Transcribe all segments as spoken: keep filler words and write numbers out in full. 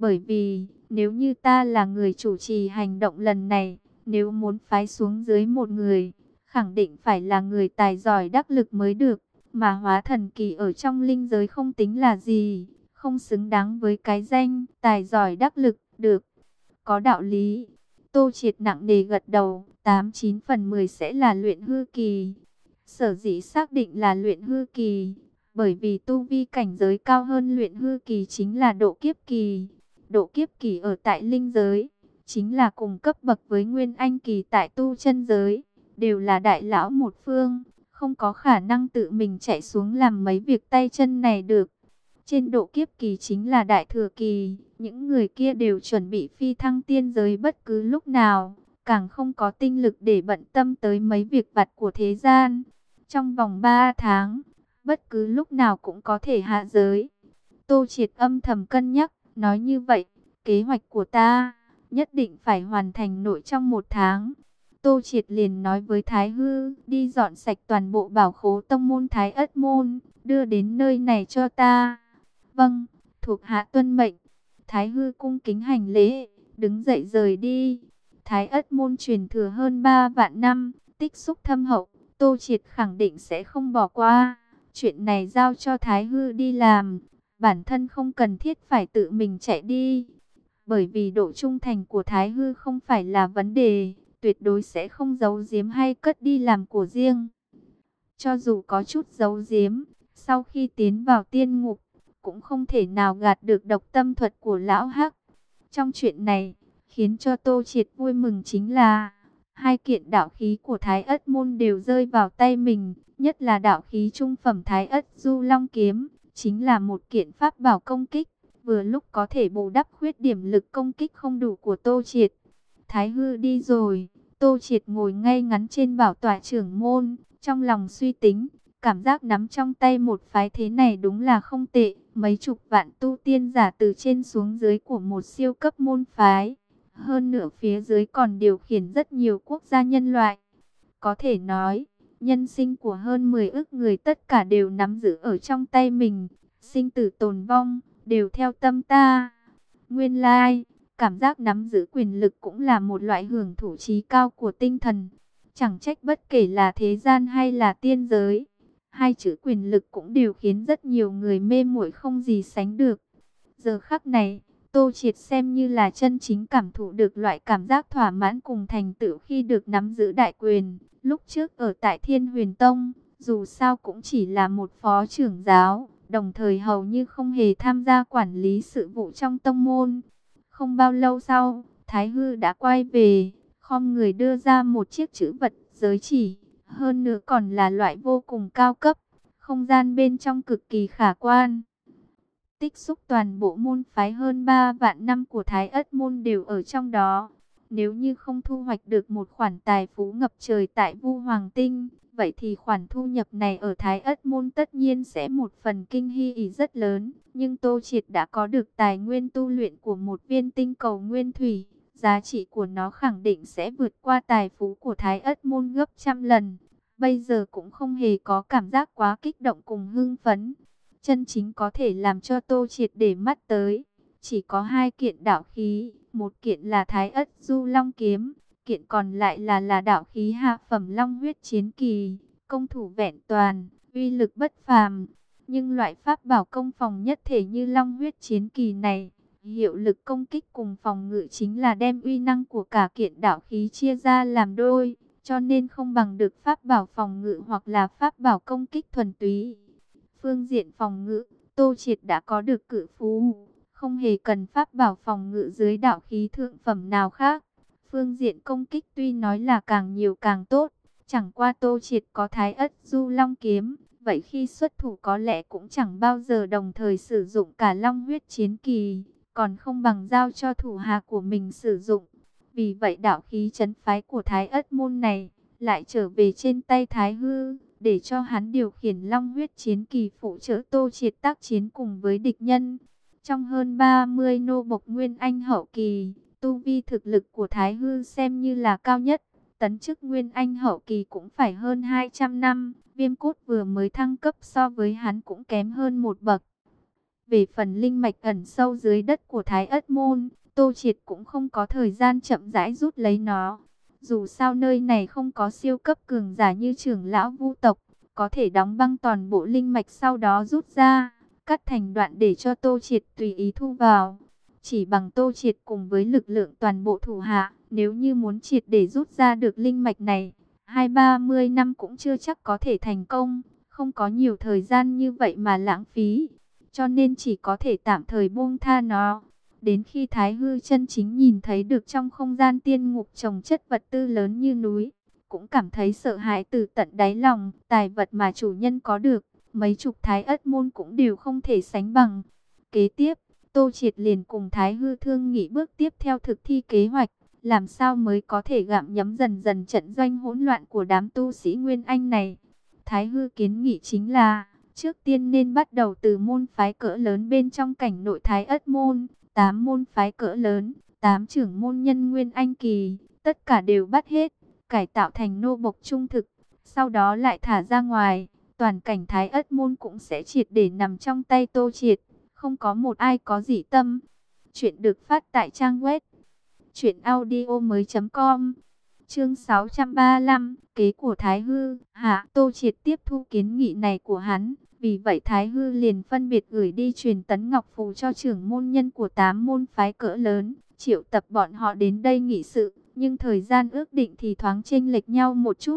Bởi vì, nếu như ta là người chủ trì hành động lần này, nếu muốn phái xuống dưới một người, khẳng định phải là người tài giỏi đắc lực mới được. Mà hóa thần kỳ ở trong linh giới không tính là gì, không xứng đáng với cái danh tài giỏi đắc lực, được. Có đạo lý. Tô Triệt nặng nề gật đầu, tám chín phần mười sẽ là luyện hư kỳ. Sở dĩ xác định là luyện hư kỳ, bởi vì tu vi cảnh giới cao hơn luyện hư kỳ chính là độ kiếp kỳ. Độ kiếp kỳ ở tại linh giới, chính là cùng cấp bậc với nguyên anh kỳ tại tu chân giới, đều là đại lão một phương, không có khả năng tự mình chạy xuống làm mấy việc tay chân này được. Trên độ kiếp kỳ chính là đại thừa kỳ, những người kia đều chuẩn bị phi thăng tiên giới bất cứ lúc nào, càng không có tinh lực để bận tâm tới mấy việc vặt của thế gian. Trong vòng ba tháng, bất cứ lúc nào cũng có thể hạ giới. Tô Triệt âm thầm cân nhắc, nói như vậy, kế hoạch của ta nhất định phải hoàn thành nội trong một tháng. Tô Triệt liền nói với Thái Hư, đi dọn sạch toàn bộ bảo khố tông môn Thái Ất Môn, đưa đến nơi này cho ta. Vâng, thuộc hạ tuân mệnh. Thái Hư cung kính hành lễ, đứng dậy rời đi. Thái Ất Môn truyền thừa hơn ba vạn năm, tích xúc thâm hậu, Tô Triệt khẳng định sẽ không bỏ qua. Chuyện này giao cho Thái Hư đi làm, bản thân không cần thiết phải tự mình chạy đi. Bởi vì độ trung thành của Thái Hư không phải là vấn đề, tuyệt đối sẽ không giấu giếm hay cất đi làm của riêng. Cho dù có chút giấu giếm, sau khi tiến vào tiên ngục, cũng không thể nào gạt được độc tâm thuật của lão Hắc. Trong chuyện này, khiến cho Tô Triệt vui mừng chính là hai kiện đạo khí của Thái Ất Môn đều rơi vào tay mình, nhất là đạo khí trung phẩm Thái Ất Du Long Kiếm, chính là một kiện pháp bảo công kích, vừa lúc có thể bù đắp khuyết điểm lực công kích không đủ của Tô Triệt. Thái Hư đi rồi, Tô Triệt ngồi ngay ngắn trên bảo tọa trưởng môn, trong lòng suy tính, cảm giác nắm trong tay một phái thế này đúng là không tệ. Mấy chục vạn tu tiên giả từ trên xuống dưới của một siêu cấp môn phái. Hơn nữa phía dưới còn điều khiển rất nhiều quốc gia nhân loại. Có thể nói, nhân sinh của hơn mười ức người tất cả đều nắm giữ ở trong tay mình. Sinh tử tồn vong, đều theo tâm ta. Nguyên lai, cảm giác nắm giữ quyền lực cũng là một loại hưởng thụ trí cao của tinh thần. Chẳng trách bất kể là thế gian hay là tiên giới, hai chữ quyền lực cũng đều khiến rất nhiều người mê muội không gì sánh được. Giờ khắc này, Tô Triệt xem như là chân chính cảm thụ được loại cảm giác thỏa mãn cùng thành tựu khi được nắm giữ đại quyền. Lúc trước ở tại Thiên Huyền Tông, dù sao cũng chỉ là một phó trưởng giáo, đồng thời hầu như không hề tham gia quản lý sự vụ trong tông môn. Không bao lâu sau, Thái Hư đã quay về, khom người đưa ra một chiếc chữ vật giới chỉ. Hơn nữa còn là loại vô cùng cao cấp, không gian bên trong cực kỳ khả quan. Tích xúc toàn bộ môn phái hơn ba vạn năm của Thái Ất Môn đều ở trong đó. Nếu như không thu hoạch được một khoản tài phú ngập trời tại Vu Hoàng Tinh, vậy thì khoản thu nhập này ở Thái Ất Môn tất nhiên sẽ một phần kinh hy ý rất lớn. Nhưng Tô Triệt đã có được tài nguyên tu luyện của một viên tinh cầu nguyên thủy. Giá trị của nó khẳng định sẽ vượt qua tài phú của Thái Ất Môn gấp trăm lần. Bây giờ cũng không hề có cảm giác quá kích động cùng hưng phấn. Chân chính có thể làm cho Tô Triệt để mắt tới, chỉ có hai kiện đạo khí. Một kiện là Thái Ất Du Long Kiếm, kiện còn lại là là đạo khí hạ phẩm Long Huyết Chiến Kỳ. Công thủ vẹn toàn, uy lực bất phàm. Nhưng loại pháp bảo công phòng nhất thể như Long Huyết Chiến Kỳ này, hiệu lực công kích cùng phòng ngự chính là đem uy năng của cả kiện đạo khí chia ra làm đôi, cho nên không bằng được pháp bảo phòng ngự hoặc là pháp bảo công kích thuần túy. Phương diện phòng ngự, Tô Triệt đã có được cự phú, không hề cần pháp bảo phòng ngự dưới đạo khí thượng phẩm nào khác. Phương diện công kích tuy nói là càng nhiều càng tốt, chẳng qua Tô Triệt có Thái Ất Du Long Kiếm, vậy khi xuất thủ có lẽ cũng chẳng bao giờ đồng thời sử dụng cả Long Huyết Chiến Kỳ, còn không bằng giao cho thủ hạ của mình sử dụng. Vì vậy đạo khí trấn phái của Thái Ất Môn này lại trở về trên tay Thái Hư, để cho hắn điều khiển Long Huyết Chiến Kỳ phụ trợ Tô Triệt tác chiến cùng với địch nhân. Trong hơn ba mươi nô bộc Nguyên Anh hậu kỳ, tu vi thực lực của Thái Hư xem như là cao nhất. Tấn chức Nguyên Anh hậu kỳ cũng phải hơn hai trăm năm, Viêm Cốt vừa mới thăng cấp so với hắn cũng kém hơn một bậc. Về phần linh mạch ẩn sâu dưới đất của Thái Ất Môn, Tô Triệt cũng không có thời gian chậm rãi rút lấy nó. Dù sao nơi này không có siêu cấp cường giả như trưởng lão Vu tộc, có thể đóng băng toàn bộ linh mạch sau đó rút ra, cắt thành đoạn để cho Tô Triệt tùy ý thu vào. Chỉ bằng Tô Triệt cùng với lực lượng toàn bộ thủ hạ, nếu như muốn triệt để rút ra được linh mạch này, hai ba mươi năm cũng chưa chắc có thể thành công, không có nhiều thời gian như vậy mà lãng phí, cho nên chỉ có thể tạm thời buông tha nó. Đến khi Thái Hư chân chính nhìn thấy được trong không gian tiên ngục trồng chất vật tư lớn như núi, cũng cảm thấy sợ hãi từ tận đáy lòng. Tài vật mà chủ nhân có được, mấy chục Thái Ất Môn cũng đều không thể sánh bằng. Kế tiếp, Tô Triệt liền cùng Thái Hư thương nghị bước tiếp theo thực thi kế hoạch, làm sao mới có thể gặm nhấm dần dần trận doanh hỗn loạn của đám tu sĩ Nguyên Anh này. Thái Hư kiến nghị chính là, trước tiên nên bắt đầu từ môn phái cỡ lớn bên trong cảnh nội Thái Ất Môn, tám môn phái cỡ lớn, tám trưởng môn nhân Nguyên Anh kỳ, tất cả đều bắt hết, cải tạo thành nô bộc trung thực, sau đó lại thả ra ngoài, toàn cảnh Thái Ất Môn cũng sẽ triệt để nằm trong tay Tô Triệt, không có một ai có dị tâm. Chuyện được phát tại trang web truyện audio mới chấm com. Chương sáu trăm ba mươi lăm, kế của Thái Hư. Hạ, Tô Triệt tiếp thu kiến nghị này của hắn, vì vậy Thái Hư liền phân biệt gửi đi truyền tấn ngọc phù cho trưởng môn nhân của tám môn phái cỡ lớn, triệu tập bọn họ đến đây nghị sự, nhưng thời gian ước định thì thoáng chênh lệch nhau một chút.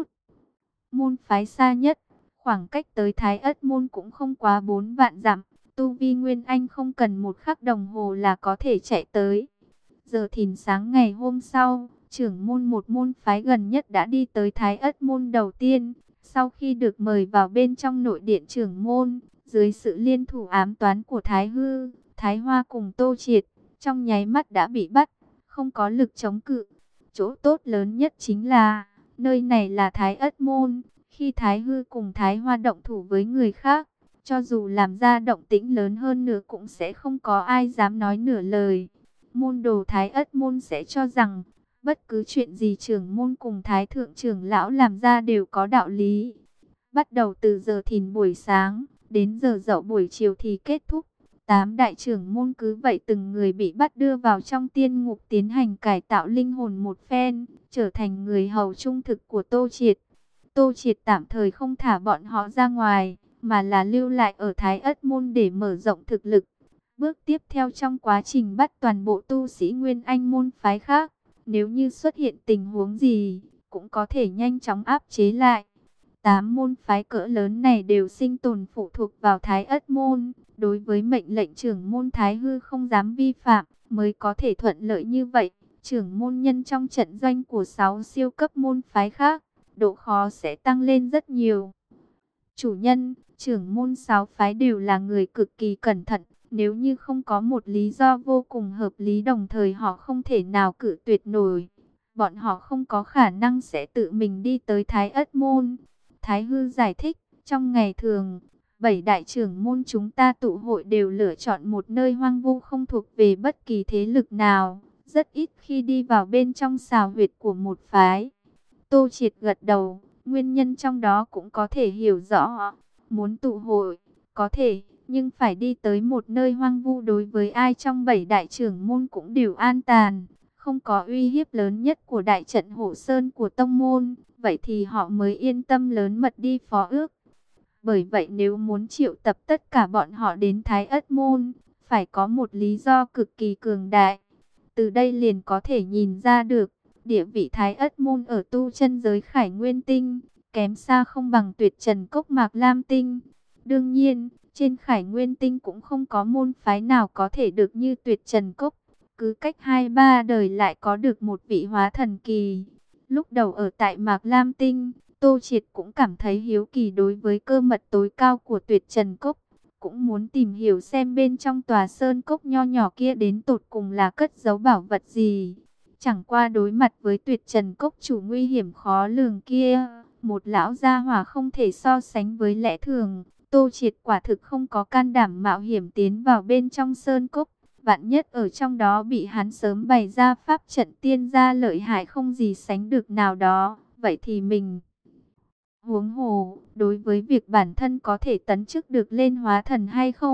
Môn phái xa nhất, khoảng cách tới Thái Ất Môn cũng không quá bốn vạn dặm, tu vi Nguyên Anh không cần một khắc đồng hồ là có thể chạy tới. Giờ thìn sáng ngày hôm sau, trưởng môn một môn phái gần nhất đã đi tới Thái Ất Môn đầu tiên. Sau khi được mời vào bên trong nội điện trưởng môn, dưới sự liên thủ ám toán của Thái Hư, Thái Hoa cùng Tô Triệt, trong nháy mắt đã bị bắt, không có lực chống cự. Chỗ tốt lớn nhất chính là, nơi này là Thái Ất Môn, khi Thái Hư cùng Thái Hoa động thủ với người khác, cho dù làm ra động tĩnh lớn hơn nữa cũng sẽ không có ai dám nói nửa lời. Môn đồ Thái Ất Môn sẽ cho rằng, bất cứ chuyện gì trưởng môn cùng Thái Thượng trưởng lão làm ra đều có đạo lý. Bắt đầu từ giờ thìn buổi sáng, đến giờ dậu buổi chiều thì kết thúc. Tám đại trưởng môn cứ vậy từng người bị bắt đưa vào trong tiên ngục tiến hành cải tạo linh hồn một phen, trở thành người hầu trung thực của Tô Triệt. Tô Triệt tạm thời không thả bọn họ ra ngoài, mà là lưu lại ở Thái Ất Môn để mở rộng thực lực. Bước tiếp theo trong quá trình bắt toàn bộ tu sĩ Nguyên Anh môn phái khác, nếu như xuất hiện tình huống gì, cũng có thể nhanh chóng áp chế lại. Tám môn phái cỡ lớn này đều sinh tồn phụ thuộc vào Thái Ất Môn. Đối với mệnh lệnh trưởng môn Thái Hư không dám vi phạm, mới có thể thuận lợi như vậy. Trưởng môn nhân trong trận doanh của sáu siêu cấp môn phái khác, độ khó sẽ tăng lên rất nhiều. Chủ nhân, trưởng môn sáu phái đều là người cực kỳ cẩn thận. Nếu như không có một lý do vô cùng hợp lý đồng thời họ không thể nào cự tuyệt nổi, bọn họ không có khả năng sẽ tự mình đi tới Thái Ất Môn. Thái Hư giải thích, trong ngày thường, bảy đại trưởng môn chúng ta tụ hội đều lựa chọn một nơi hoang vu không thuộc về bất kỳ thế lực nào, rất ít khi đi vào bên trong xào huyệt của một phái. Tô Triệt gật đầu, nguyên nhân trong đó cũng có thể hiểu rõ. Muốn tụ hội, có thể, nhưng phải đi tới một nơi hoang vu đối với ai trong bảy đại trưởng môn cũng đều an tàn, không có uy hiếp lớn nhất của đại trận hộ sơn của tông môn, vậy thì họ mới yên tâm lớn mật đi phó ước. Bởi vậy nếu muốn triệu tập tất cả bọn họ đến Thái Ất Môn, phải có một lý do cực kỳ cường đại. Từ đây liền có thể nhìn ra được, địa vị Thái Ất Môn ở tu chân giới Khải Nguyên Tinh, kém xa không bằng Tuyệt Trần Cốc Mạc Lam Tinh. Đương nhiên, trên Khải Nguyên Tinh cũng không có môn phái nào có thể được như Tuyệt Trần Cốc. Cứ cách hai ba đời lại có được một vị hóa thần kỳ. Lúc đầu ở tại Mạc Lam Tinh, Tô Triệt cũng cảm thấy hiếu kỳ đối với cơ mật tối cao của Tuyệt Trần Cốc. Cũng muốn tìm hiểu xem bên trong tòa sơn cốc nho nhỏ kia đến tột cùng là cất giấu bảo vật gì. Chẳng qua đối mặt với Tuyệt Trần Cốc chủ nguy hiểm khó lường kia, một lão gia hỏa không thể so sánh với lẽ thường. Tô Triệt quả thực không có can đảm mạo hiểm tiến vào bên trong sơn cốc. Vạn nhất ở trong đó bị hắn sớm bày ra pháp trận tiên gia lợi hại không gì sánh được nào đó, vậy thì mình... Huống hồ, đối với việc bản thân có thể tấn chức được lên hóa thần hay không,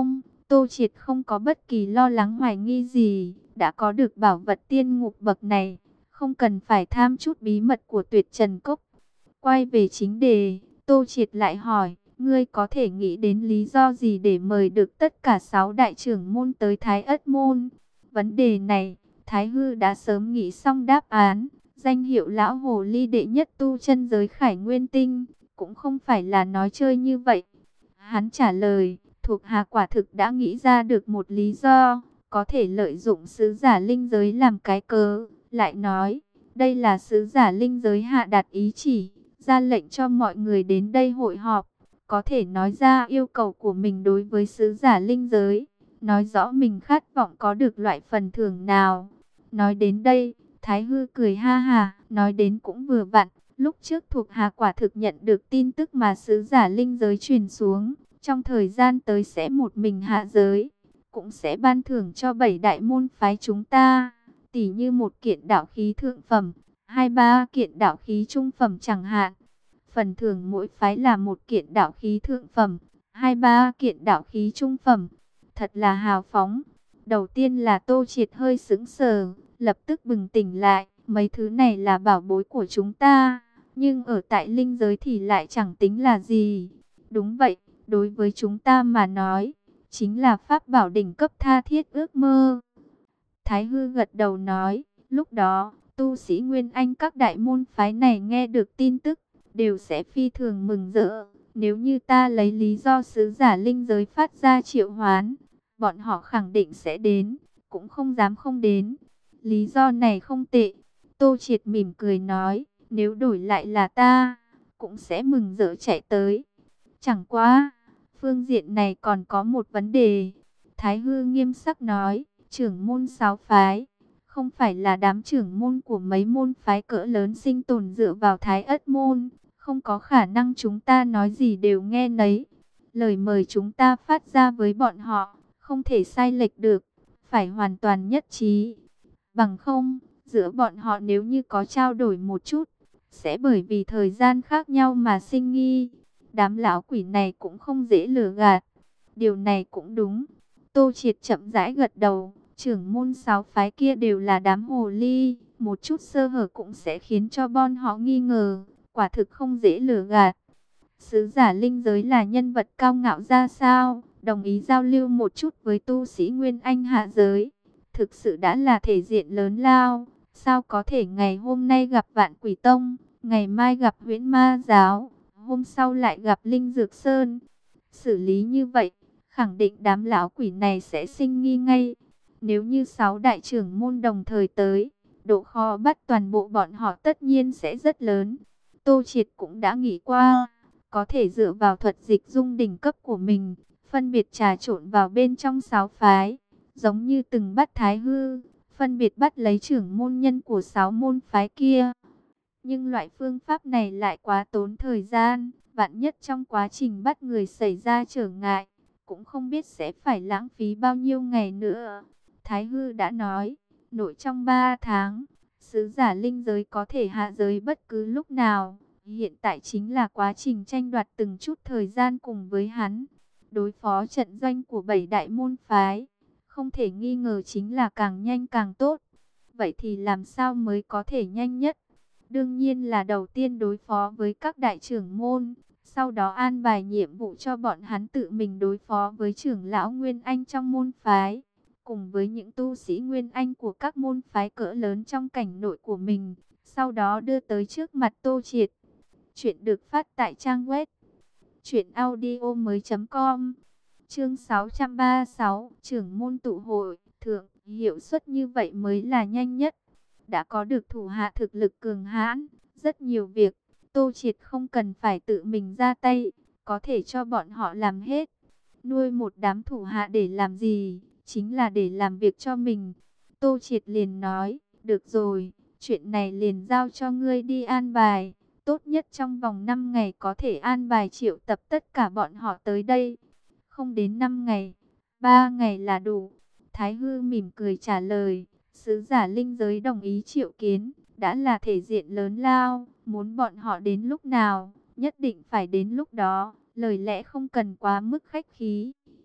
Tô Triệt không có bất kỳ lo lắng hoài nghi gì, đã có được bảo vật tiên ngục bậc này, không cần phải tham chút bí mật của Tuyệt Trần Cốc. Quay về chính đề, Tô Triệt lại hỏi, ngươi có thể nghĩ đến lý do gì để mời được tất cả sáu đại trưởng môn tới Thái Ất Môn? Vấn đề này, Thái Hư đã sớm nghĩ xong đáp án. Danh hiệu lão hồ ly đệ nhất tu chân giới Khải Nguyên Tinh, cũng không phải là nói chơi như vậy. Hắn trả lời, thuộc hạ quả thực đã nghĩ ra được một lý do, có thể lợi dụng sứ giả linh giới làm cái cớ. Lại nói, đây là sứ giả linh giới hạ đạt ý chỉ, ra lệnh cho mọi người đến đây hội họp, có thể nói ra yêu cầu của mình đối với sứ giả linh giới, nói rõ mình khát vọng có được loại phần thưởng nào. Nói đến đây, Thái Hư cười ha ha, nói đến cũng vừa vặn, lúc trước thuộc hạ quả thực nhận được tin tức mà sứ giả linh giới truyền xuống, trong thời gian tới sẽ một mình hạ giới, cũng sẽ ban thưởng cho bảy đại môn phái chúng ta, tỉ như một kiện đạo khí thượng phẩm, hai ba kiện đạo khí trung phẩm chẳng hạn. Phần thưởng mỗi phái là một kiện đạo khí thượng phẩm, hai ba kiện đạo khí trung phẩm, thật là hào phóng. Đầu tiên là Tô Triệt hơi sững sờ, lập tức bừng tỉnh lại, mấy thứ này là bảo bối của chúng ta, nhưng ở tại linh giới thì lại chẳng tính là gì. Đúng vậy, đối với chúng ta mà nói, chính là pháp bảo đỉnh cấp tha thiết ước mơ. Thái Hư gật đầu nói, lúc đó, tu sĩ Nguyên Anh các đại môn phái này nghe được tin tức, đều sẽ phi thường mừng rỡ. Nếu như ta lấy lý do sứ giả linh giới phát ra triệu hoán, bọn họ khẳng định sẽ đến, cũng không dám không đến. Lý do này không tệ. Tô Triệt mỉm cười nói, nếu đổi lại là ta, cũng sẽ mừng rỡ chạy tới. Chẳng qua, phương diện này còn có một vấn đề. Thái Hư nghiêm sắc nói, trưởng môn sáu phái, không phải là đám trưởng môn của mấy môn phái cỡ lớn sinh tồn dựa vào Thái Ất Môn, không có khả năng chúng ta nói gì đều nghe nấy. Lời mời chúng ta phát ra với bọn họ, không thể sai lệch được, phải hoàn toàn nhất trí. Bằng không, giữa bọn họ nếu như có trao đổi một chút, sẽ bởi vì thời gian khác nhau mà sinh nghi. Đám lão quỷ này cũng không dễ lừa gạt. Điều này cũng đúng. Tô Triệt chậm rãi gật đầu. Trưởng môn sáu phái kia đều là đám hồ ly, một chút sơ hở cũng sẽ khiến cho bọn họ nghi ngờ. Quả thực không dễ lừa gạt. Sứ giả linh giới là nhân vật cao ngạo ra sao, đồng ý giao lưu một chút với tu sĩ Nguyên Anh hạ giới, thực sự đã là thể diện lớn lao. Sao có thể ngày hôm nay gặp Vạn Quỷ Tông, ngày mai gặp Huyễn Ma Giáo, hôm sau lại gặp Linh Dược Sơn? Xử lý như vậy, khẳng định đám lão quỷ này sẽ sinh nghi ngay. Nếu như sáu đại trưởng môn đồng thời tới, độ khó bắt toàn bộ bọn họ tất nhiên sẽ rất lớn. Tô Triệt cũng đã nghĩ qua, có thể dựa vào thuật dịch dung đỉnh cấp của mình, phân biệt trà trộn vào bên trong sáu phái, giống như từng bắt Thái Hư, phân biệt bắt lấy trưởng môn nhân của sáu môn phái kia. Nhưng loại phương pháp này lại quá tốn thời gian, vạn nhất trong quá trình bắt người xảy ra trở ngại, cũng không biết sẽ phải lãng phí bao nhiêu ngày nữa. Thái Hư đã nói, nội trong ba tháng, sứ giả linh giới có thể hạ giới bất cứ lúc nào. Hiện tại chính là quá trình tranh đoạt từng chút thời gian cùng với hắn. Đối phó trận doanh của bảy đại môn phái, không thể nghi ngờ chính là càng nhanh càng tốt. Vậy thì làm sao mới có thể nhanh nhất? Đương nhiên là đầu tiên đối phó với các đại trưởng môn, sau đó an bài nhiệm vụ cho bọn hắn tự mình đối phó với trưởng lão Nguyên Anh trong môn phái, cùng với những tu sĩ Nguyên Anh của các môn phái cỡ lớn trong cảnh nội của mình, sau đó đưa tới trước mặt Tô Triệt. Chuyện được phát tại trang web truyện audio mới chấm com. Chương sáu trăm ba mươi sáu, trưởng môn tụ hội, thượng, hiệu suất như vậy mới là nhanh nhất. Đã có được thủ hạ thực lực cường hãn, rất nhiều việc, Tô Triệt không cần phải tự mình ra tay, có thể cho bọn họ làm hết. Nuôi một đám thủ hạ để làm gì, chính là để làm việc cho mình. Tô Triệt liền nói, được rồi, chuyện này liền giao cho ngươi đi an bài. Tốt nhất trong vòng năm ngày có thể an bài triệu tập tất cả bọn họ tới đây. Không đến năm ngày, ba ngày là đủ. Thái Hư mỉm cười trả lời, sứ giả linh giới đồng ý triệu kiến, đã là thể diện lớn lao, muốn bọn họ đến lúc nào, nhất định phải đến lúc đó, lời lẽ không cần quá mức khách khí.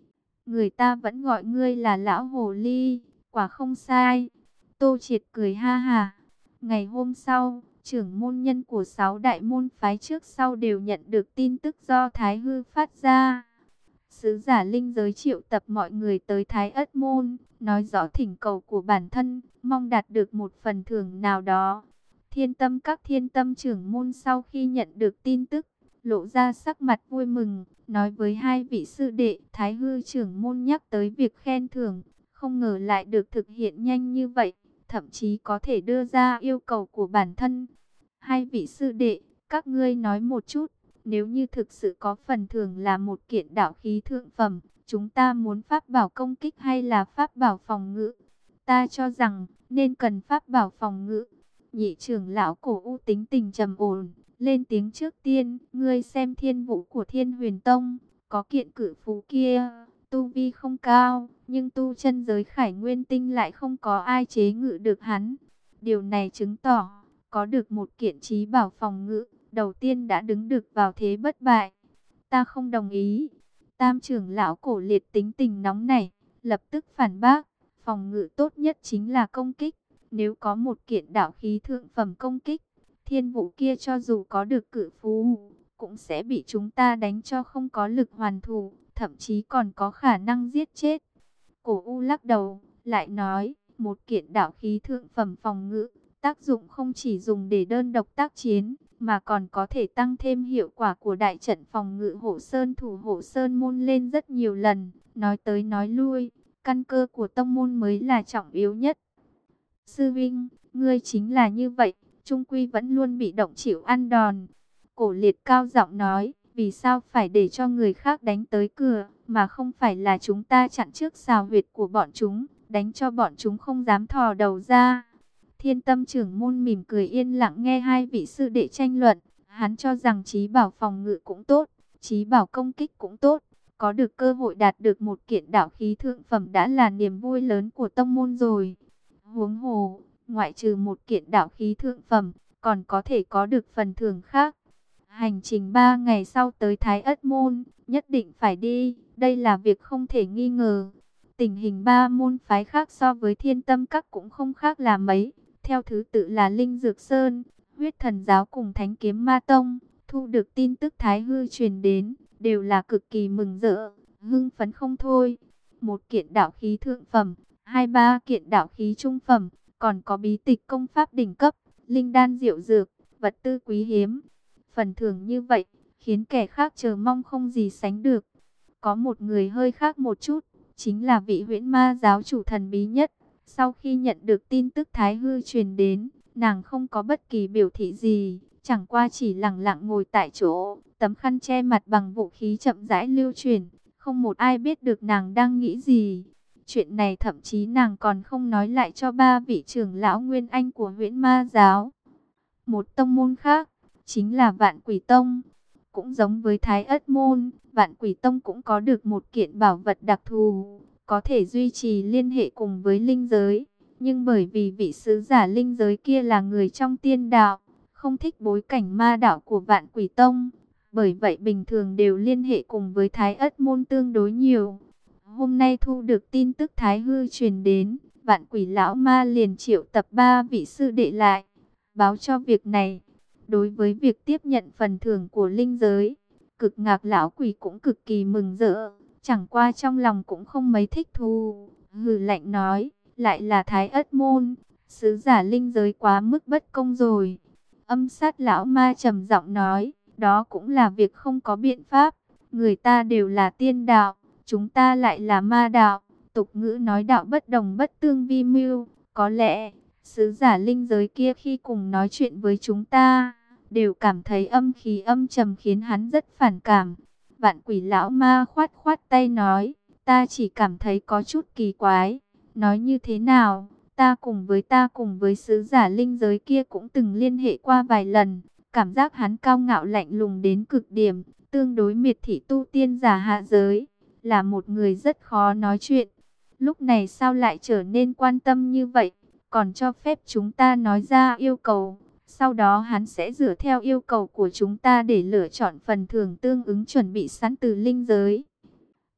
người ta vẫn gọi ngươi là lão hồ ly, quả không sai. Tô Triệt cười ha hà. Ngày hôm sau, trưởng môn nhân của sáu đại môn phái trước sau đều nhận được tin tức do Thái Hư phát ra. Sứ giả linh giới triệu tập mọi người tới Thái Ất Môn, nói rõ thỉnh cầu của bản thân, mong đạt được một phần thưởng nào đó. Thiên Tâm các thiên tâm trưởng môn sau khi nhận được tin tức, lộ ra sắc mặt vui mừng, nói với hai vị sư đệ. Thái Hư trưởng môn nhắc tới việc khen thưởng, không ngờ lại được thực hiện nhanh như vậy, thậm chí có thể đưa ra yêu cầu của bản thân. Hai vị sư đệ, các ngươi nói một chút, nếu như thực sự có phần thưởng là một kiện đạo khí thượng phẩm, chúng ta muốn pháp bảo công kích hay là pháp bảo phòng ngự? Ta cho rằng nên cần pháp bảo phòng ngự. Nhị trưởng lão Cổ U tính tình trầm ổn, lên tiếng trước tiên. Ngươi xem thiên vũ của Thiên Huyền Tông, có kiện cử phú kia, tu vi không cao, nhưng tu chân giới Khải Nguyên Tinh lại không có ai chế ngự được hắn. Điều này chứng tỏ, có được một kiện chí bảo phòng ngự, đầu tiên đã đứng được vào thế bất bại. Ta không đồng ý. Tam trưởng lão Cổ Liệt tính tình nóng nảy, lập tức phản bác. Phòng ngự tốt nhất chính là công kích. Nếu có một kiện đạo khí thượng phẩm công kích, thiên vũ kia cho dù có được cự phú, cũng sẽ bị chúng ta đánh cho không có lực hoàn thủ, thậm chí còn có khả năng giết chết. Cổ U lắc đầu, lại nói, một kiện đạo khí thượng phẩm phòng ngự, tác dụng không chỉ dùng để đơn độc tác chiến, mà còn có thể tăng thêm hiệu quả của đại trận phòng ngự Hộ Sơn thủ Hộ Sơn môn lên rất nhiều lần. Nói tới nói lui, căn cơ của tông môn mới là trọng yếu nhất. Sư Vinh, ngươi chính là như vậy, trung quy vẫn luôn bị động chịu ăn đòn. Cổ Liệt cao giọng nói, vì sao phải để cho người khác đánh tới cửa, mà không phải là chúng ta chặn trước xào huyệt của bọn chúng, đánh cho bọn chúng không dám thò đầu ra. Thiên Tâm trưởng môn mỉm cười yên lặng nghe hai vị sư đệ tranh luận. Hắn cho rằng chí bảo phòng ngự cũng tốt, chí bảo công kích cũng tốt. Có được cơ hội đạt được một kiện đạo khí thượng phẩm đã là niềm vui lớn của tông môn rồi. Huống hồ, ngoại trừ một kiện đạo khí thượng phẩm, còn có thể có được phần thưởng khác. Hành trình ba ngày sau tới Thái Ất Môn, nhất định phải đi, đây là việc không thể nghi ngờ. Tình hình ba môn phái khác so với Thiên Tâm các cũng không khác là mấy. Theo thứ tự là Linh Dược Sơn, Huyết Thần Giáo cùng Thánh Kiếm Ma Tông. Thu được tin tức Thái Hư truyền đến, đều là cực kỳ mừng rỡ, hưng phấn không thôi. Một kiện đạo khí thượng phẩm, hai ba kiện đạo khí trung phẩm, còn có bí tịch công pháp đỉnh cấp, linh đan diệu dược, vật tư quý hiếm. Phần thưởng như vậy, khiến kẻ khác chờ mong không gì sánh được. Có một người hơi khác một chút, chính là vị Huyễn Ma giáo chủ thần bí nhất. Sau khi nhận được tin tức Thái Hư truyền đến, nàng không có bất kỳ biểu thị gì, chẳng qua chỉ lặng lặng ngồi tại chỗ, tấm khăn che mặt bằng vũ khí chậm rãi lưu truyền, không một ai biết được nàng đang nghĩ gì. Chuyện này thậm chí nàng còn không nói lại cho ba vị trưởng lão Nguyên Anh của Huyễn Ma giáo. Một tông môn khác, chính là Vạn Quỷ Tông. Cũng giống với Thái Ất Môn, Vạn Quỷ Tông cũng có được một kiện bảo vật đặc thù, có thể duy trì liên hệ cùng với linh giới. Nhưng bởi vì vị sứ giả linh giới kia là người trong tiên đạo, không thích bối cảnh ma đạo của Vạn Quỷ Tông, bởi vậy bình thường đều liên hệ cùng với Thái Ất Môn tương đối nhiều. Hôm nay thu được tin tức Thái Hư truyền đến, Vạn Quỷ Lão Ma liền triệu tập ba vị sư đệ lại, báo cho việc này. Đối với việc tiếp nhận phần thưởng của linh giới, Cực Ngạc Lão Quỷ cũng cực kỳ mừng rỡ, chẳng qua trong lòng cũng không mấy thích thú. Hừ lạnh nói, lại là Thái Ất Môn, sứ giả linh giới quá mức bất công rồi. Âm Sát Lão Ma trầm giọng nói, đó cũng là việc không có biện pháp, người ta đều là tiên đạo, chúng ta lại là ma đạo, tục ngữ nói đạo bất đồng bất tương vi mưu, có lẽ sứ giả linh giới kia khi cùng nói chuyện với chúng ta, đều cảm thấy âm khí âm trầm khiến hắn rất phản cảm. Vạn Quỷ Lão Ma khoát khoát tay nói, ta chỉ cảm thấy có chút kỳ quái. Nói như thế nào, ta cùng với ta cùng với sứ giả linh giới kia cũng từng liên hệ qua vài lần. Cảm giác hắn cao ngạo lạnh lùng đến cực điểm, tương đối miệt thị tu tiên giả hạ giới, là một người rất khó nói chuyện. Lúc này sao lại trở nên quan tâm như vậy, còn cho phép chúng ta nói ra yêu cầu. Sau đó hắn sẽ dựa theo yêu cầu của chúng ta để lựa chọn phần thưởng tương ứng chuẩn bị sẵn từ linh giới.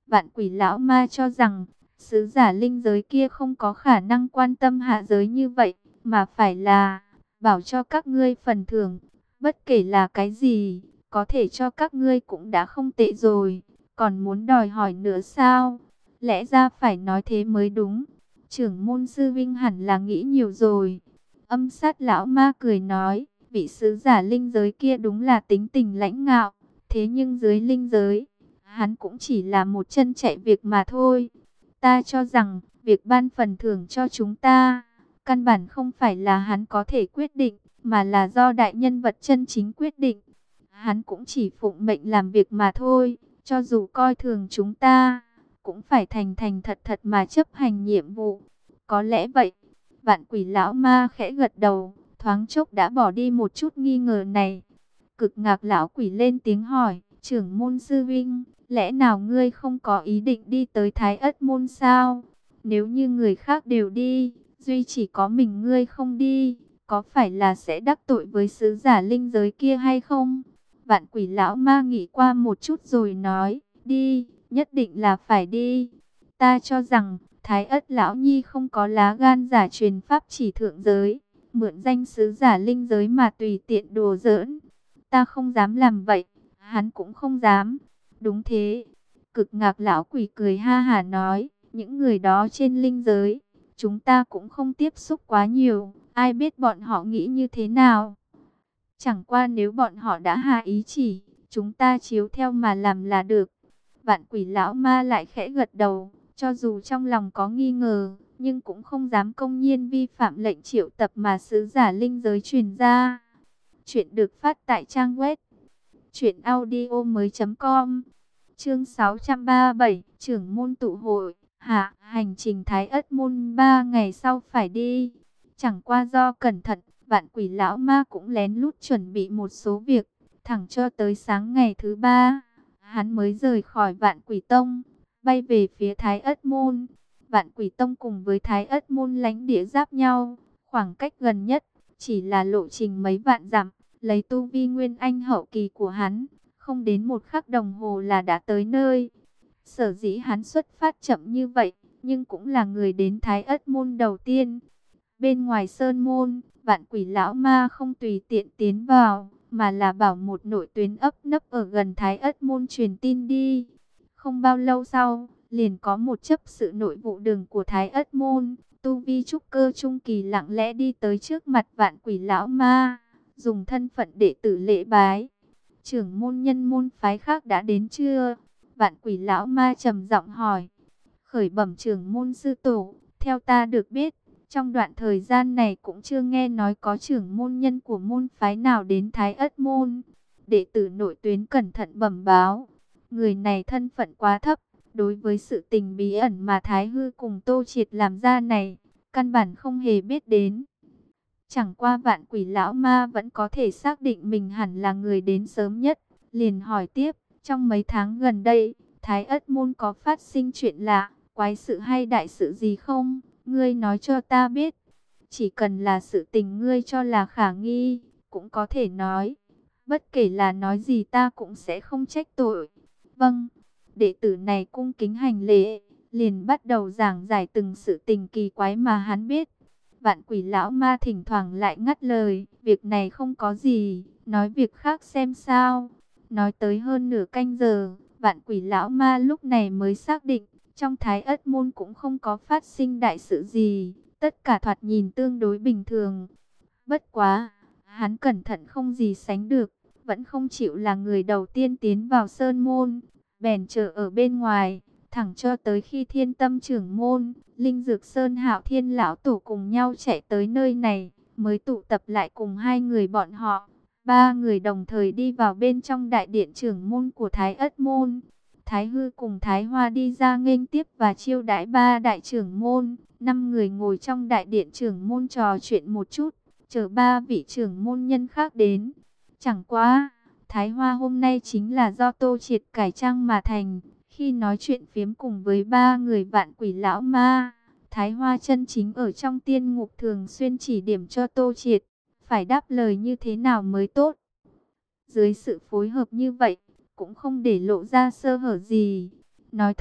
Vạn Quỷ lão ma cho rằng sứ giả linh giới kia không có khả năng quan tâm hạ giới như vậy, mà phải là bảo cho các ngươi phần thưởng, bất kể là cái gì, có thể cho các ngươi cũng đã không tệ rồi, còn muốn đòi hỏi nữa sao? Lẽ ra phải nói thế mới đúng. Trưởng môn sư vinh hẳn là nghĩ nhiều rồi. Âm sát lão ma cười nói, vị sứ giả linh giới kia đúng là tính tình lãnh ngạo, thế nhưng dưới linh giới, hắn cũng chỉ là một chân chạy việc mà thôi. Ta cho rằng, việc ban phần thưởng cho chúng ta, căn bản không phải là hắn có thể quyết định, mà là do đại nhân vật chân chính quyết định. Hắn cũng chỉ phụng mệnh làm việc mà thôi, cho dù coi thường chúng ta, cũng phải thành thành thật thật mà chấp hành nhiệm vụ. Có lẽ vậy. Vạn Quỷ lão ma khẽ gật đầu, thoáng chốc đã bỏ đi một chút nghi ngờ này. Cực Ngạc lão quỷ lên tiếng hỏi, trưởng môn sư vinh, lẽ nào ngươi không có ý định đi tới Thái Ất môn sao? Nếu như người khác đều đi, duy chỉ có mình ngươi không đi, có phải là sẽ đắc tội với sứ giả linh giới kia hay không? Vạn Quỷ lão ma nghĩ qua một chút rồi nói, đi, nhất định là phải đi. Ta cho rằng Thái Ất lão nhi không có lá gan giả truyền pháp chỉ thượng giới, mượn danh sứ giả linh giới mà tùy tiện đùa giỡn. Ta không dám làm vậy, hắn cũng không dám. Đúng thế. Cực Ngạc lão quỷ cười ha hả nói, những người đó trên linh giới, chúng ta cũng không tiếp xúc quá nhiều, ai biết bọn họ nghĩ như thế nào. Chẳng qua nếu bọn họ đã hạ ý chỉ, chúng ta chiếu theo mà làm là được. Vạn Quỷ lão ma lại khẽ gật đầu, cho dù trong lòng có nghi ngờ, nhưng cũng không dám công nhiên vi phạm lệnh triệu tập mà sứ giả linh giới truyền ra. Chuyện được phát tại trang web truyện audio mới chấm com. Chương sáu trăm ba mươi bảy, trưởng môn tụ hội. Hạ, hành trình Thái Ất môn ba ngày sau phải đi. Chẳng qua do cẩn thận, Vạn Quỷ lão ma cũng lén lút chuẩn bị một số việc, thẳng cho tới sáng ngày thứ ba, hắn mới rời khỏi Vạn Quỷ tông, bay về phía Thái Ất môn. Vạn Quỷ tông cùng với Thái Ất môn lãnh địa giáp nhau, khoảng cách gần nhất chỉ là lộ trình mấy vạn dặm. Lấy tu vi nguyên anh hậu kỳ của hắn, không đến một khắc đồng hồ là đã tới nơi. Sở dĩ hắn xuất phát chậm như vậy, nhưng cũng là người đến Thái Ất môn đầu tiên. Bên ngoài sơn môn, Vạn Quỷ lão ma không tùy tiện tiến vào, mà là bảo một nội tuyến ấp nấp ở gần Thái Ất môn truyền tin đi. Không bao lâu sau, liền có một chấp sự nội vụ đường của Thái Ất môn, tu vi trúc cơ trung kỳ lặng lẽ đi tới trước mặt Vạn Quỷ lão ma, dùng thân phận đệ tử lễ bái. Trưởng môn nhân môn phái khác đã đến chưa? Vạn Quỷ lão ma trầm giọng hỏi. Khởi bẩm trưởng môn sư tổ, theo ta được biết, trong đoạn thời gian này cũng chưa nghe nói có trưởng môn nhân của môn phái nào đến Thái Ất môn. Đệ tử nội tuyến cẩn thận bẩm báo, người này thân phận quá thấp, đối với sự tình bí ẩn mà Thái Hư cùng Tô Triệt làm ra này, căn bản không hề biết đến. Chẳng qua Vạn Quỷ lão ma vẫn có thể xác định mình hẳn là người đến sớm nhất, liền hỏi tiếp, trong mấy tháng gần đây, Thái Ất môn có phát sinh chuyện lạ, quái sự hay đại sự gì không? Ngươi nói cho ta biết. Chỉ cần là sự tình ngươi cho là khả nghi, cũng có thể nói. Bất kể là nói gì ta cũng sẽ không trách tội. Vâng, đệ tử này cung kính hành lễ, liền bắt đầu giảng giải từng sự tình kỳ quái mà hắn biết. Vạn Quỷ lão ma thỉnh thoảng lại ngắt lời, việc này không có gì, nói việc khác xem sao. Nói tới hơn nửa canh giờ, Vạn Quỷ lão ma lúc này mới xác định, trong Thái Ất môn cũng không có phát sinh đại sự gì, tất cả thoạt nhìn tương đối bình thường. Bất quá, hắn cẩn thận không gì sánh được, vẫn không chịu là người đầu tiên tiến vào sơn môn, bèn chờ ở bên ngoài, thẳng cho tới khi Thiên Tâm trưởng môn, Linh Dược Sơn Hạo Thiên lão tổ cùng nhau chạy tới nơi này, mới tụ tập lại cùng hai người bọn họ. Ba người đồng thời đi vào bên trong đại điện trưởng môn của Thái Ất môn. Thái Hư cùng Thái Hoa đi ra nghênh tiếp và chiêu đãi ba đại trưởng môn. Năm người ngồi trong đại điện trưởng môn trò chuyện một chút, chờ ba vị trưởng môn nhân khác đến. Chẳng quá, Thái Hoa hôm nay chính là do Tô Triệt cải trang mà thành. Khi nói chuyện phiếm cùng với ba người Vạn Quỷ lão ma, Thái Hoa chân chính ở trong tiên ngục thường xuyên chỉ điểm cho Tô Triệt phải đáp lời như thế nào mới tốt. Dưới sự phối hợp như vậy, cũng không để lộ ra sơ hở gì. Nói thật,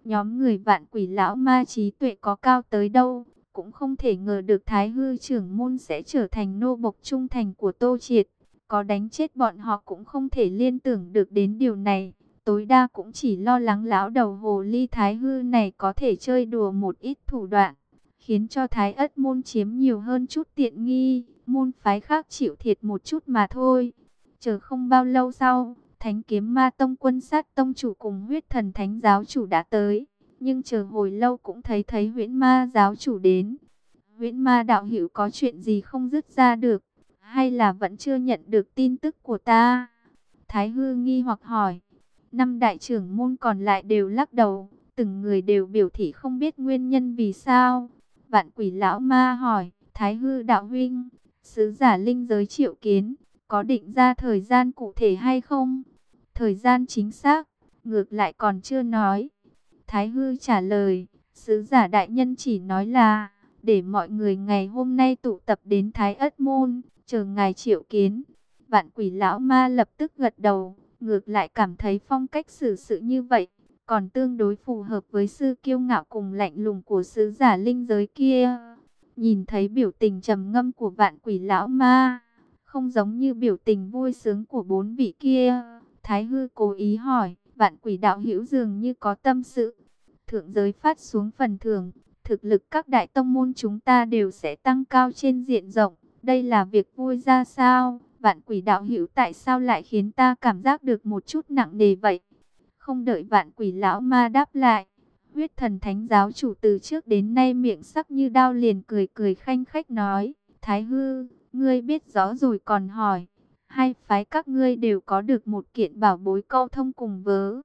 Nhóm người vạn quỷ lão ma trí tuệ có cao tới đâu, cũng không thể ngờ được Thái Hư trưởng môn sẽ trở thành nô bộc trung thành của Tô Triệt. Có đánh chết bọn họ cũng không thể liên tưởng được đến điều này. Tối đa cũng chỉ lo lắng lão đầu hồ ly Thái Hư này có thể chơi đùa một ít thủ đoạn, khiến cho Thái Ất môn chiếm nhiều hơn chút tiện nghi, môn phái khác chịu thiệt một chút mà thôi. Chờ không bao lâu sau, Thánh Kiếm Ma Tông Quân Sát tông chủ cùng Huyết Thần Thánh giáo chủ đã tới, nhưng chờ hồi lâu cũng thấy thấy Huyễn Ma giáo chủ đến. Huyễn Ma đạo hữu có chuyện gì không dứt ra được, hay là vẫn chưa nhận được tin tức của ta? Thái Hư nghi hoặc hỏi. Năm đại trưởng môn còn lại đều lắc đầu, từng người đều biểu thị không biết nguyên nhân vì sao. Vạn quỷ lão ma hỏi, Thái Hư đạo huynh, sứ giả linh giới triệu kiến, có định ra thời gian cụ thể hay không? Thời gian chính xác, ngược lại còn chưa nói. Thái Hư trả lời, sứ giả đại nhân chỉ nói là, để mọi người ngày hôm nay tụ tập đến Thái Ất môn, chờ ngài triệu kiến. Vạn quỷ lão ma lập tức gật đầu, ngược lại cảm thấy phong cách xử sự như vậy còn tương đối phù hợp với sự kiêu ngạo cùng lạnh lùng của sứ giả linh giới kia. Nhìn thấy biểu tình trầm ngâm của vạn quỷ lão ma, không giống như biểu tình vui sướng của bốn vị kia, Thái Hư cố ý hỏi, vạn quỷ đạo hữu dường như có tâm sự. Thượng giới phát xuống phần thưởng, thực lực các đại tông môn chúng ta đều sẽ tăng cao trên diện rộng. Đây là việc vui ra sao? Vạn quỷ đạo hữu tại sao lại khiến ta cảm giác được một chút nặng nề vậy? Không đợi vạn quỷ lão ma đáp lại, Huyết Thần Thánh giáo chủ từ trước đến nay miệng sắc như đao liền cười cười khanh khách nói, Thái Hư, ngươi biết rõ rồi còn hỏi, hai phái các ngươi đều có được một kiện bảo bối câu thông cùng vớ.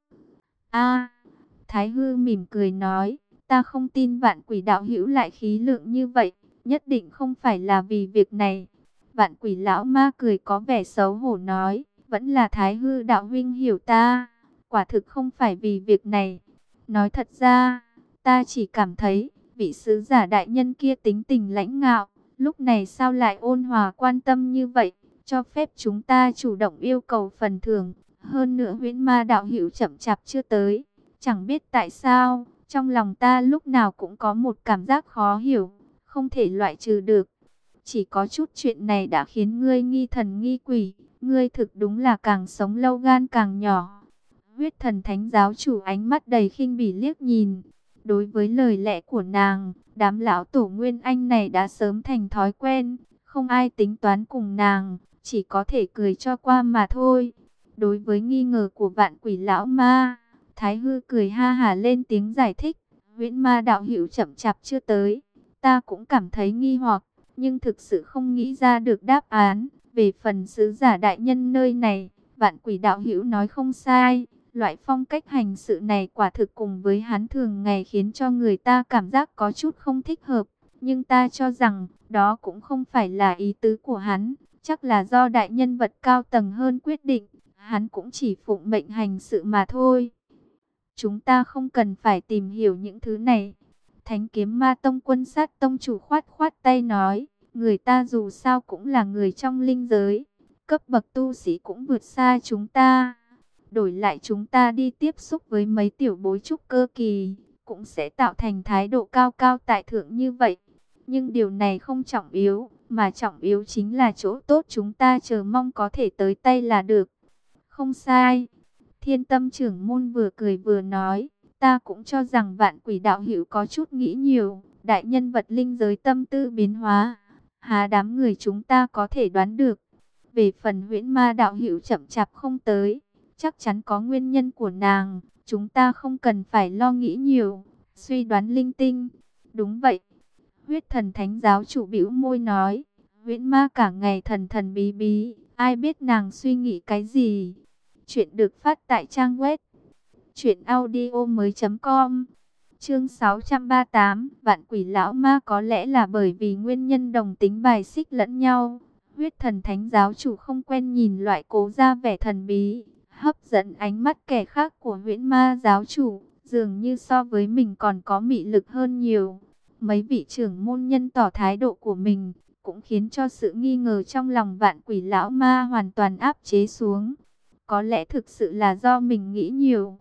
A, Thái Hư mỉm cười nói, ta không tin vạn quỷ đạo hữu lại khí lượng như vậy, nhất định không phải là vì việc này. Vạn quỷ lão ma cười có vẻ xấu hổ nói, vẫn là Thái Hư đạo huynh hiểu ta, quả thực không phải vì việc này. Nói thật ra, ta chỉ cảm thấy, vị sứ giả đại nhân kia tính tình lãnh ngạo, lúc này sao lại ôn hòa quan tâm như vậy, cho phép chúng ta chủ động yêu cầu phần thưởng. Hơn nữa Huyễn Ma đạo hữu chậm chạp chưa tới, chẳng biết tại sao, trong lòng ta lúc nào cũng có một cảm giác khó hiểu, không thể loại trừ được. Chỉ có chút chuyện này đã khiến ngươi nghi thần nghi quỷ, ngươi thực đúng là càng sống lâu gan càng nhỏ. Huyết Thần Thánh giáo chủ ánh mắt đầy khinh bỉ liếc nhìn. Đối với lời lẽ của nàng, đám lão tổ Nguyên Anh này đã sớm thành thói quen, không ai tính toán cùng nàng, chỉ có thể cười cho qua mà thôi. Đối với nghi ngờ của vạn quỷ lão ma, Thái Hư cười ha hả lên tiếng giải thích, Huyễn Ma đạo hữu chậm chạp chưa tới, ta cũng cảm thấy nghi hoặc, nhưng thực sự không nghĩ ra được đáp án. Về phần sứ giả đại nhân nơi này, vạn quỷ đạo hữu nói không sai, loại phong cách hành sự này quả thực cùng với hắn thường ngày khiến cho người ta cảm giác có chút không thích hợp, nhưng ta cho rằng đó cũng không phải là ý tứ của hắn, chắc là do đại nhân vật cao tầng hơn quyết định, hắn cũng chỉ phụng mệnh hành sự mà thôi. Chúng ta không cần phải tìm hiểu những thứ này. Thánh Kiếm Ma Tông Quân Sát tông chủ khoát khoát tay nói, người ta dù sao cũng là người trong linh giới, cấp bậc tu sĩ cũng vượt xa chúng ta. Đổi lại chúng ta đi tiếp xúc với mấy tiểu bối trúc cơ kỳ, cũng sẽ tạo thành thái độ cao cao tại thượng như vậy. Nhưng điều này không trọng yếu, mà trọng yếu chính là chỗ tốt chúng ta chờ mong có thể tới tay là được. Không sai. Thiên Tâm trưởng môn vừa cười vừa nói, ta cũng cho rằng vạn quỷ đạo hữu có chút nghĩ nhiều, đại nhân vật linh giới tâm tư biến hóa, há đám người chúng ta có thể đoán được. Về phần Huyễn Ma đạo hữu chậm chạp không tới, chắc chắn có nguyên nhân của nàng, chúng ta không cần phải lo nghĩ nhiều, suy đoán linh tinh. Đúng vậy. Huyết Thần Thánh giáo chủ bĩu môi nói, Huyễn Ma cả ngày thần thần bí bí, ai biết nàng suy nghĩ cái gì. Chuyện được phát tại trang web truyện audio mới chấm com. Chương sáu trăm ba mươi tám, vạn quỷ lão ma có lẽ là bởi vì nguyên nhân đồng tính bài xích lẫn nhau. Huyết Thần Thánh giáo chủ không quen nhìn loại cố ra vẻ thần bí, hấp dẫn ánh mắt kẻ khác của Huyễn Ma giáo chủ, dường như so với mình còn có mị lực hơn nhiều. Mấy vị trưởng môn nhân tỏ thái độ của mình, cũng khiến cho sự nghi ngờ trong lòng vạn quỷ lão ma hoàn toàn áp chế xuống. Có lẽ thực sự là do mình nghĩ nhiều.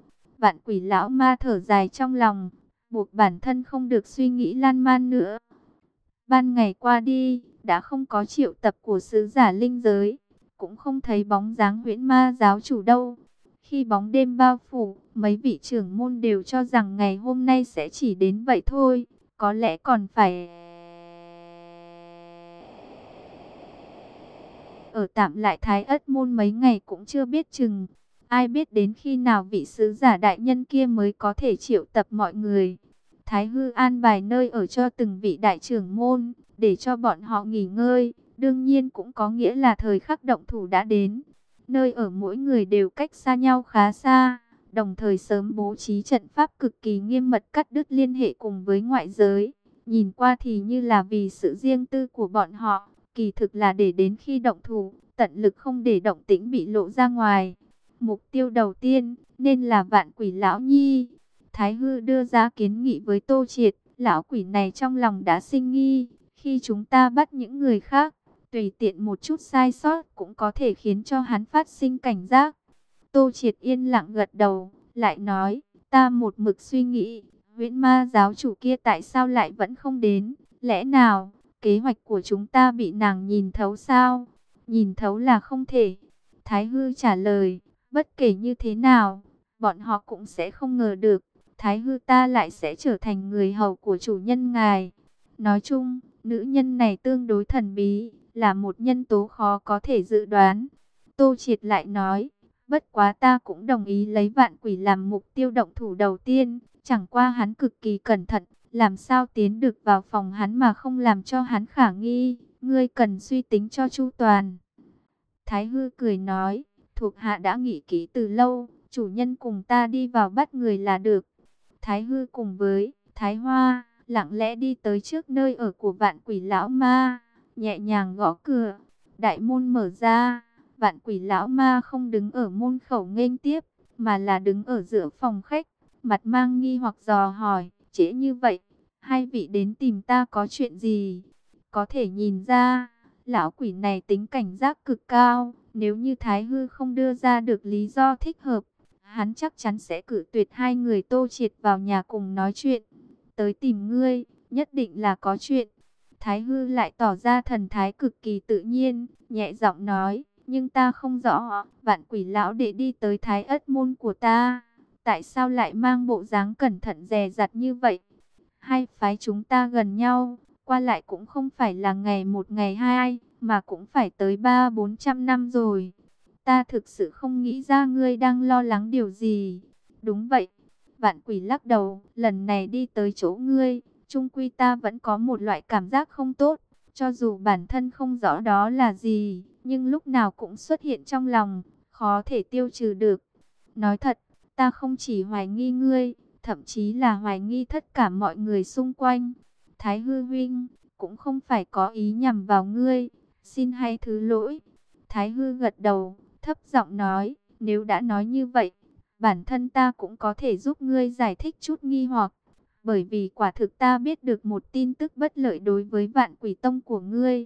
Vạn Quỷ lão ma thở dài trong lòng, buộc bản thân không được suy nghĩ lan man nữa. Ban ngày qua đi, đã không có triệu tập của sứ giả linh giới, cũng không thấy bóng dáng huyễn ma giáo chủ đâu. Khi bóng đêm bao phủ, mấy vị trưởng môn đều cho rằng ngày hôm nay sẽ chỉ đến vậy thôi, có lẽ còn phải ở tạm lại Thái Ất môn mấy ngày cũng chưa biết chừng. Ai biết đến khi nào vị sứ giả đại nhân kia mới có thể triệu tập mọi người. Thái Hư an bài nơi ở cho từng vị đại trưởng môn, để cho bọn họ nghỉ ngơi. Đương nhiên cũng có nghĩa là thời khắc động thủ đã đến. Nơi ở mỗi người đều cách xa nhau khá xa, đồng thời sớm bố trí trận pháp cực kỳ nghiêm mật cắt đứt liên hệ cùng với ngoại giới. Nhìn qua thì như là vì sự riêng tư của bọn họ, kỳ thực là để đến khi động thủ, tận lực không để động tĩnh bị lộ ra ngoài. Mục tiêu đầu tiên nên là Vạn Quỷ lão nhi. Thái Hư đưa ra kiến nghị với Tô Triệt, lão quỷ này trong lòng đã sinh nghi, khi chúng ta bắt những người khác, tùy tiện một chút sai sót cũng có thể khiến cho hắn phát sinh cảnh giác. Tô Triệt yên lặng gật đầu, lại nói, ta một mực suy nghĩ, huyễn ma giáo chủ kia tại sao lại vẫn không đến, lẽ nào kế hoạch của chúng ta bị nàng nhìn thấu sao? Nhìn thấu là không thể. Thái Hư trả lời, bất kể như thế nào, bọn họ cũng sẽ không ngờ được, Thái Hư ta lại sẽ trở thành người hầu của chủ nhân ngài. Nói chung, nữ nhân này tương đối thần bí, là một nhân tố khó có thể dự đoán. Tô Triệt lại nói, bất quá ta cũng đồng ý lấy Vạn Quỷ làm mục tiêu động thủ đầu tiên, chẳng qua hắn cực kỳ cẩn thận, làm sao tiến được vào phòng hắn mà không làm cho hắn khả nghi, ngươi cần suy tính cho chu toàn. Thái Hư cười nói, thuộc hạ đã nghĩ kỹ từ lâu, chủ nhân cùng ta đi vào bắt người là được. Thái Hư cùng với Thái Hoa lặng lẽ đi tới trước nơi ở của Vạn Quỷ lão ma, nhẹ nhàng gõ cửa. Đại môn mở ra, Vạn Quỷ lão ma không đứng ở môn khẩu nghênh tiếp, mà là đứng ở giữa phòng khách, mặt mang nghi hoặc dò hỏi, trễ như vậy, hai vị đến tìm ta có chuyện gì? Có thể nhìn ra, lão quỷ này tính cảnh giác cực cao, nếu như Thái Hư không đưa ra được lý do thích hợp, hắn chắc chắn sẽ cử tuyệt hai người Tô Triệt vào nhà cùng nói chuyện. Tới tìm ngươi, nhất định là có chuyện. Thái Hư lại tỏ ra thần thái cực kỳ tự nhiên, nhẹ giọng nói, nhưng ta không rõ, Vạn Quỷ lão đệ đi tới Thái Ất môn của ta, tại sao lại mang bộ dáng cẩn thận dè dặt như vậy? Hai phái chúng ta gần nhau, qua lại cũng không phải là ngày một ngày hai, mà cũng phải tới ba bốn trăm năm rồi. Ta thực sự không nghĩ ra ngươi đang lo lắng điều gì. Đúng vậy. Vạn Quỷ lắc đầu, lần này đi tới chỗ ngươi, chung quy ta vẫn có một loại cảm giác không tốt. Cho dù bản thân không rõ đó là gì, nhưng lúc nào cũng xuất hiện trong lòng, khó thể tiêu trừ được. Nói thật, ta không chỉ hoài nghi ngươi, thậm chí là hoài nghi tất cả mọi người xung quanh. Thái Hư huynh, cũng không phải có ý nhằm vào ngươi, xin hãy thứ lỗi. Thái Hư gật đầu, thấp giọng nói, nếu đã nói như vậy, bản thân ta cũng có thể giúp ngươi giải thích chút nghi hoặc. Bởi vì quả thực ta biết được một tin tức bất lợi đối với Vạn Quỷ tông của ngươi.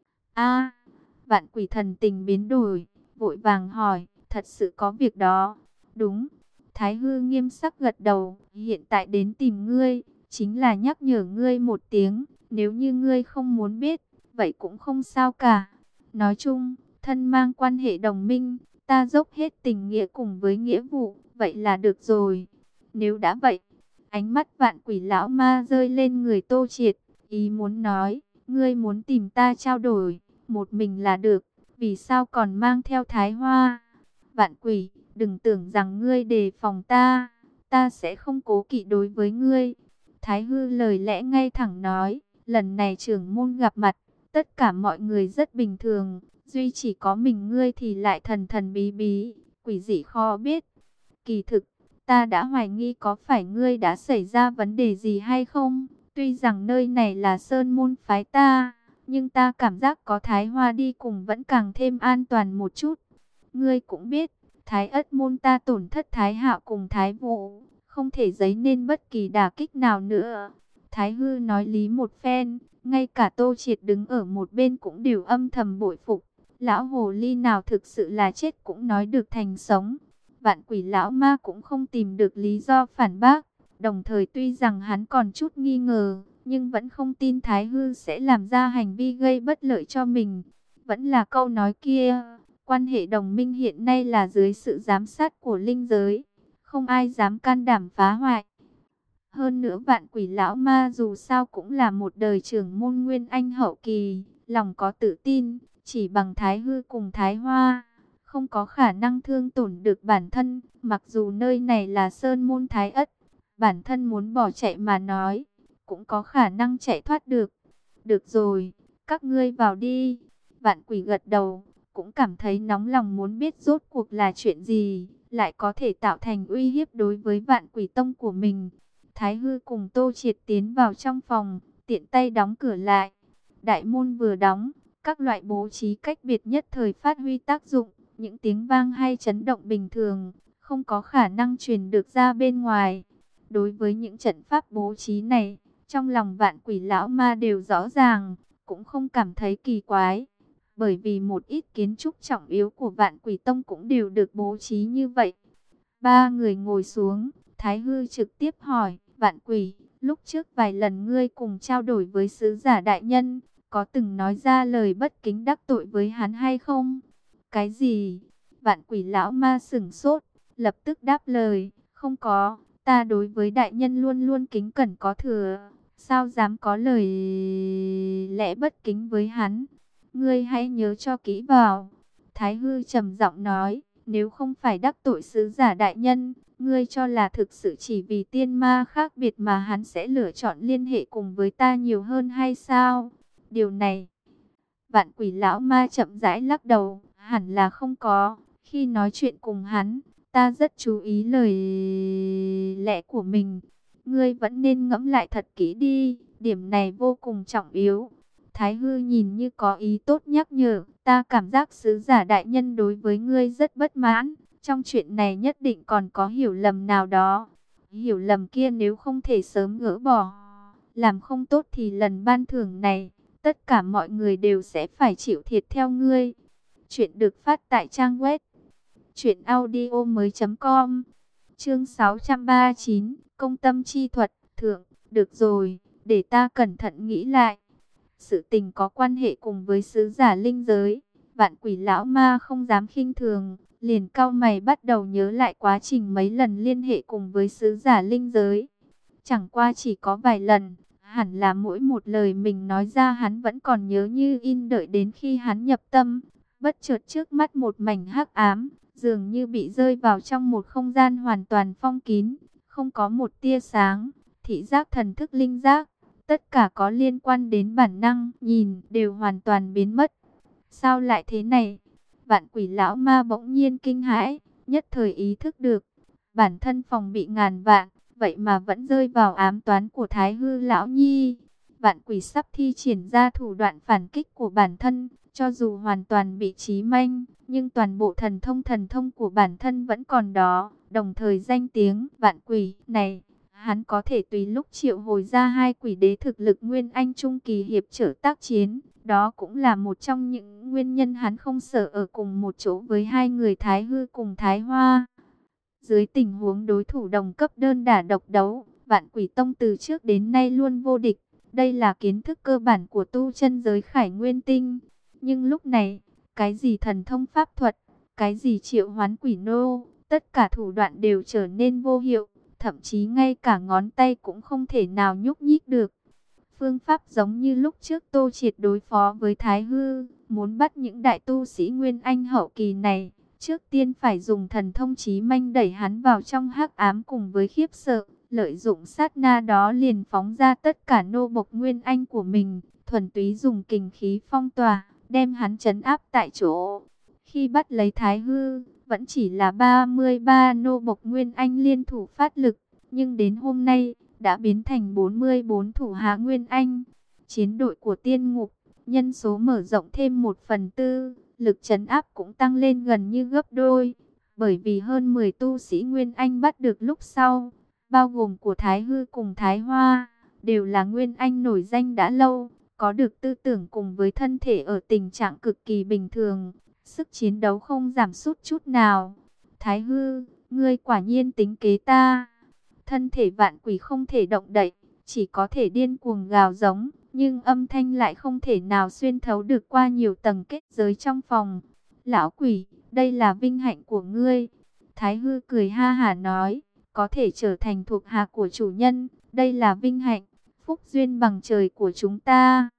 A, Vạn Quỷ thần tình biến đổi, vội vàng hỏi, thật sự có việc đó? Đúng. Thái Hư nghiêm sắc gật đầu, hiện tại đến tìm ngươi, chính là nhắc nhở ngươi một tiếng, nếu như ngươi không muốn biết, vậy cũng không sao cả. Nói chung, thân mang quan hệ đồng minh, ta dốc hết tình nghĩa cùng với nghĩa vụ, vậy là được rồi. Nếu đã vậy, ánh mắt Vạn Quỷ lão ma rơi lên người Tô Triệt, ý muốn nói, ngươi muốn tìm ta trao đổi, một mình là được, vì sao còn mang theo Thái Hoa? Vạn Quỷ, đừng tưởng rằng ngươi đề phòng ta, ta sẽ không cố kỵ đối với ngươi. Thái Hư lời lẽ ngay thẳng nói, lần này trưởng môn gặp mặt, tất cả mọi người rất bình thường, duy chỉ có mình ngươi thì lại thần thần bí bí, quỷ dị khó biết. Kỳ thực, ta đã hoài nghi có phải ngươi đã xảy ra vấn đề gì hay không, tuy rằng nơi này là sơn môn phái ta, nhưng ta cảm giác có Thái Hoa đi cùng vẫn càng thêm an toàn một chút. Ngươi cũng biết, Thái Ất môn ta tổn thất Thái Hạo cùng Thái Vũ, không thể giấy nên bất kỳ đả kích nào nữa. Thái Hư nói lý một phen, ngay cả Tô Triệt đứng ở một bên cũng đều âm thầm bội phục. Lão hồ ly nào thực sự là chết cũng nói được thành sống. Vạn Quỷ lão ma cũng không tìm được lý do phản bác, đồng thời tuy rằng hắn còn chút nghi ngờ, nhưng vẫn không tin Thái Hư sẽ làm ra hành vi gây bất lợi cho mình. Vẫn là câu nói kia, quan hệ đồng minh hiện nay là dưới sự giám sát của linh giới, không ai dám can đảm phá hoại. Hơn nữa Vạn Quỷ lão ma dù sao cũng là một đời trưởng môn Nguyên Anh hậu kỳ, lòng có tự tin, chỉ bằng Thái Hư cùng Thái Hoa, không có khả năng thương tổn được bản thân. Mặc dù nơi này là Sơn môn Thái Ất, bản thân muốn bỏ chạy mà nói, cũng có khả năng chạy thoát được. Được rồi, các ngươi vào đi. Vạn Quỷ gật đầu, cũng cảm thấy nóng lòng muốn biết rốt cuộc là chuyện gì, lại có thể tạo thành uy hiếp đối với Vạn Quỷ tông của mình. Thái Hư cùng Tô Triệt tiến vào trong phòng, tiện tay đóng cửa lại. Đại môn vừa đóng, các loại bố trí cách biệt nhất thời phát huy tác dụng. Những tiếng vang hay chấn động bình thường, không có khả năng truyền được ra bên ngoài. Đối với những trận pháp bố trí này, trong lòng Vạn Quỷ lão ma đều rõ ràng, cũng không cảm thấy kỳ quái. Bởi vì một ít kiến trúc trọng yếu của Vạn Quỷ tông cũng đều được bố trí như vậy. Ba người ngồi xuống, Thái Hư trực tiếp hỏi, Vạn Quỷ, lúc trước vài lần ngươi cùng trao đổi với sứ giả đại nhân, có từng nói ra lời bất kính đắc tội với hắn hay không? Cái gì? Vạn Quỷ lão ma sửng sốt, lập tức đáp lời, không có, ta đối với đại nhân luôn luôn kính cẩn có thừa, sao dám có lời lẽ bất kính với hắn? Ngươi hãy nhớ cho kỹ vào. Thái Hư trầm giọng nói, nếu không phải đắc tội sứ giả đại nhân, ngươi cho là thực sự chỉ vì tiên ma khác biệt mà hắn sẽ lựa chọn liên hệ cùng với ta nhiều hơn hay sao? Điều này, Vạn Quỷ lão ma chậm rãi lắc đầu, hẳn là không có. Khi nói chuyện cùng hắn, ta rất chú ý lời lẽ của mình. Ngươi vẫn nên ngẫm lại thật kỹ đi, điểm này vô cùng trọng yếu. Thái Hư nhìn như có ý tốt nhắc nhở, ta cảm giác sứ giả đại nhân đối với ngươi rất bất mãn. Trong chuyện này nhất định còn có hiểu lầm nào đó. Hiểu lầm kia nếu không thể sớm gỡ bỏ, làm không tốt thì lần ban thưởng này, tất cả mọi người đều sẽ phải chịu thiệt theo ngươi. Chuyện được phát tại trang web truyện audio mới chấm com. Chương sáu trăm ba mươi chín, Công tâm chi thuật, thượng, được rồi, để ta cẩn thận nghĩ lại. Sự tình có quan hệ cùng với sứ giả linh giới, Vạn Quỷ lão ma không dám khinh thường, liền cau mày bắt đầu nhớ lại quá trình mấy lần liên hệ cùng với sứ giả linh giới. Chẳng qua chỉ có vài lần, hẳn là mỗi một lời mình nói ra hắn vẫn còn nhớ như in, đợi đến khi hắn nhập tâm, bất chợt trước mắt một mảnh hắc ám, dường như bị rơi vào trong một không gian hoàn toàn phong kín, không có một tia sáng, thị giác, thần thức, linh giác, tất cả có liên quan đến bản năng nhìn đều hoàn toàn biến mất. Sao lại thế này? Vạn Quỷ lão ma bỗng nhiên kinh hãi, nhất thời ý thức được, bản thân phòng bị ngàn vạn, vậy mà vẫn rơi vào ám toán của Thái Hư lão nhi. Vạn Quỷ sắp thi triển ra thủ đoạn phản kích của bản thân, cho dù hoàn toàn bị chí manh, nhưng toàn bộ thần thông thần thông của bản thân vẫn còn đó, đồng thời danh tiếng Vạn Quỷ này, hắn có thể tùy lúc triệu hồi ra hai quỷ đế thực lực Nguyên Anh trung kỳ hiệp trở tác chiến. Đó cũng là một trong những nguyên nhân hắn không sợ ở cùng một chỗ với hai người Thái Hư cùng Thái Hoa. Dưới tình huống đối thủ đồng cấp đơn đả độc đấu, Vạn Quỷ tông từ trước đến nay luôn vô địch. Đây là kiến thức cơ bản của tu chân giới Khải Nguyên Tinh. Nhưng lúc này, cái gì thần thông pháp thuật, cái gì triệu hoán quỷ nô, tất cả thủ đoạn đều trở nên vô hiệu. Thậm chí ngay cả ngón tay cũng không thể nào nhúc nhích được. Phương pháp giống như lúc trước Tô Triệt đối phó với Thái Hư, muốn bắt những đại tu sĩ Nguyên Anh hậu kỳ này, trước tiên phải dùng thần thông chí manh đẩy hắn vào trong hắc ám cùng với khiếp sợ, lợi dụng sát na đó liền phóng ra tất cả nô bộc Nguyên Anh của mình, thuần túy dùng kình khí phong tỏa, đem hắn trấn áp tại chỗ. Khi bắt lấy Thái Hư, vẫn chỉ là ba mươi ba nô bộc Nguyên Anh liên thủ phát lực, nhưng đến hôm nay, đã biến thành bốn mươi bốn thủ hạ Nguyên Anh. Chiến đội của Tiên Ngục, nhân số mở rộng thêm một phần tư, lực trấn áp cũng tăng lên gần như gấp đôi. Bởi vì hơn mười tu sĩ Nguyên Anh bắt được lúc sau, bao gồm của Thái Hư cùng Thái Hoa, đều là Nguyên Anh nổi danh đã lâu, có được tư tưởng cùng với thân thể ở tình trạng cực kỳ bình thường, sức chiến đấu không giảm sút chút nào. Thái hư, ngươi quả nhiên tính kế ta. Thân thể vạn quỷ không thể động đậy, chỉ có thể điên cuồng gào giống, nhưng âm thanh lại không thể nào xuyên thấu được qua nhiều tầng kết giới trong phòng. Lão quỷ, đây là vinh hạnh của ngươi. Thái hư cười ha hả nói, có thể trở thành thuộc hạ của chủ nhân, đây là vinh hạnh, phúc duyên bằng trời của chúng ta.